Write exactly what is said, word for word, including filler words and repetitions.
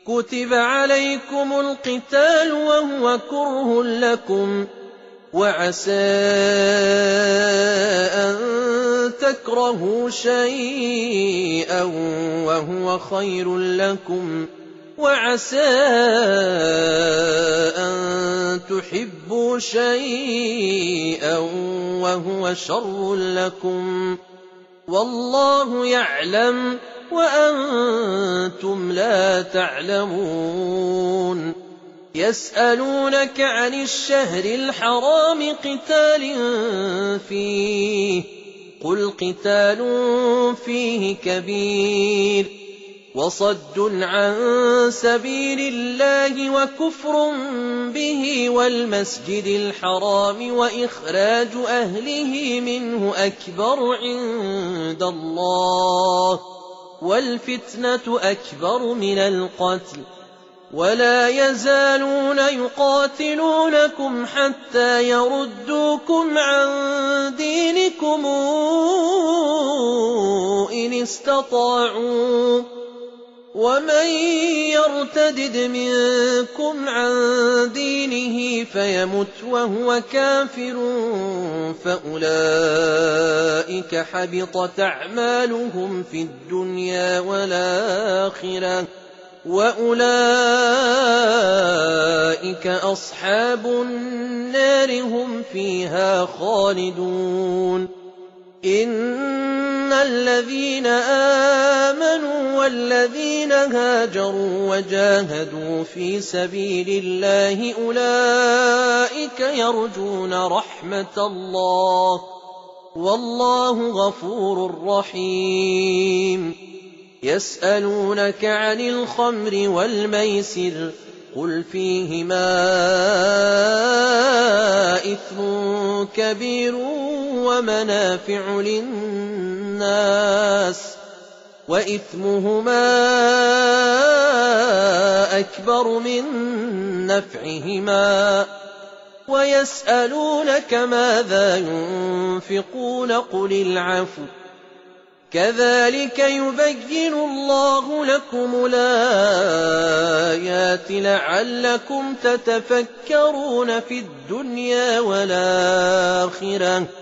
كتب عليكم القتال وهو كره لكم وعسى أن تكرهوا شيئا وهو خير لكم وعسى أن تحبوا شيئا وهو شر لكم والله يعلم وأنتم لا تعلمون. يسألونك عن الشهر الحرام قتال فيه قل قتال فيه كبير وصد عن سبيل الله وكفر به والمسجد الحرام وإخراج أهله منه أكبر عند الله والفتنة أكبر من القتل ولا يزالون يقاتلونكم حتى يردوكم عن دينكم إن استطاعوا ومن يرتدد منكم عن دينه فيمت وهو كافر فأولئك حبطت أعمالهم في الدنيا والآخرة وأولئك أصحاب النار هم فيها خالدون. إن الذين آمنوا والذين هاجروا وجاهدوا في سبيل الله أولئك يرجون رحمة الله والله غفور رحيم. يسألونك عن الخمر والميسر قل فيهما إثم كبير ومنافع للناس وإثمهما أكبر من نفعهما ويسألونك ماذا ينفقون قل العفو كذلك يبين الله لكم الآيات لعلكم تتفكرون في الدنيا والآخرة